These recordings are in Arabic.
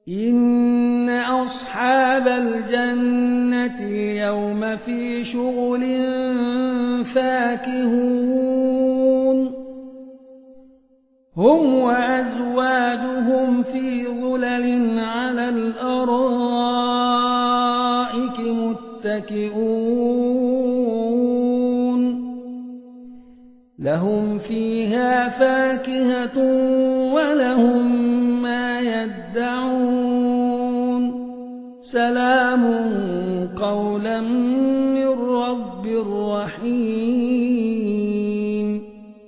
إن أصحاب الجنة اليوم في شغل فاكهون هم وأزواجهم في ظلل على الأرائك متكئون لهم فيها فاكهة ولهم ما يدعون سلام قولا من رب رحيم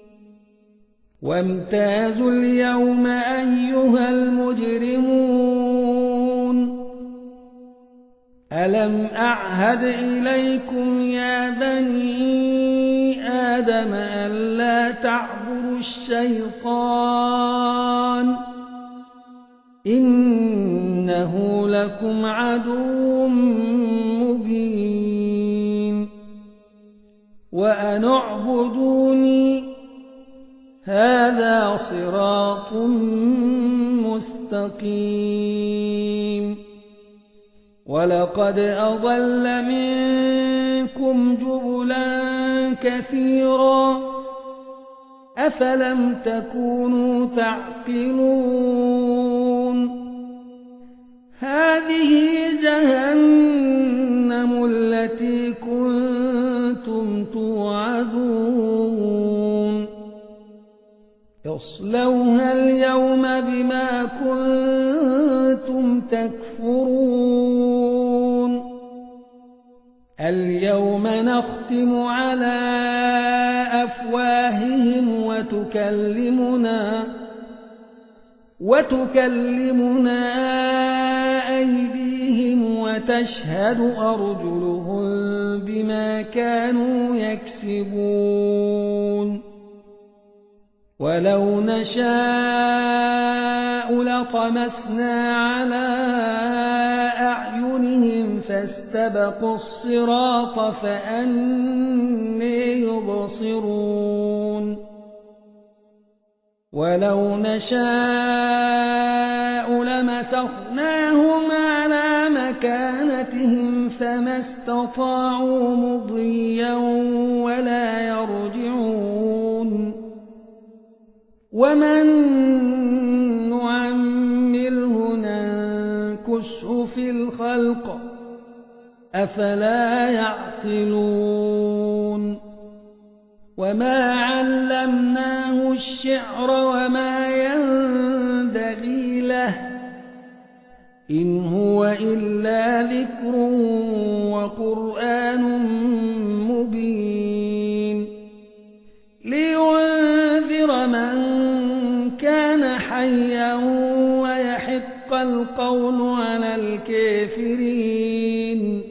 وامتازوا اليوم أيها المجرمون ألم أعهد إليكم يا بني آدم ألا تعبدوا الشيطان إنه لكم عدو مبين وأن اعبدوني هذا صراط مستقيم ولقد أضل منكم جبلا كثيرا أفلم تكونوا تعقلون هذه جهنم التي كنتم توعدون اصلوها اليوم بما كنتم تكفرون اليوم نختم على أفواههم وتكلمنا أيديهم وتشهد أرجلهم بما كانوا يكسبون ولو نشاء لطمسنا على أعينهم فاستبقوا الصراط فأنى يبصرون ولو نشاء لمسخناهم على مكانتهم فما استطاعوا مضيا ولا يرجعون ومن نعمره ننكسه في الخلق أفلا يعقلون وما علمناه الشعر وما ينبغي له إن هو إلا ذكر وقرآن مبين لينذر من كان حيا ويحق القول على الكافرين